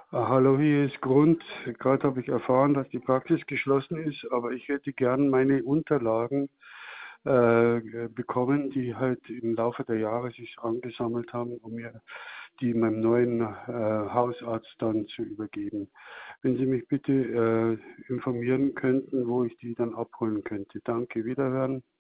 Hallo, hier ist Grund. Gerade habe ich erfahren, dass die Praxis geschlossen ist, aber ich hätte gern meine Unterlagen bekommen, die halt im Laufe der Jahre sich angesammelt haben, um mir die meinem neuen Hausarzt dann zu übergeben. Wenn Sie mich bitte informieren könnten, wo ich die dann abholen könnte. Danke, wiederhören.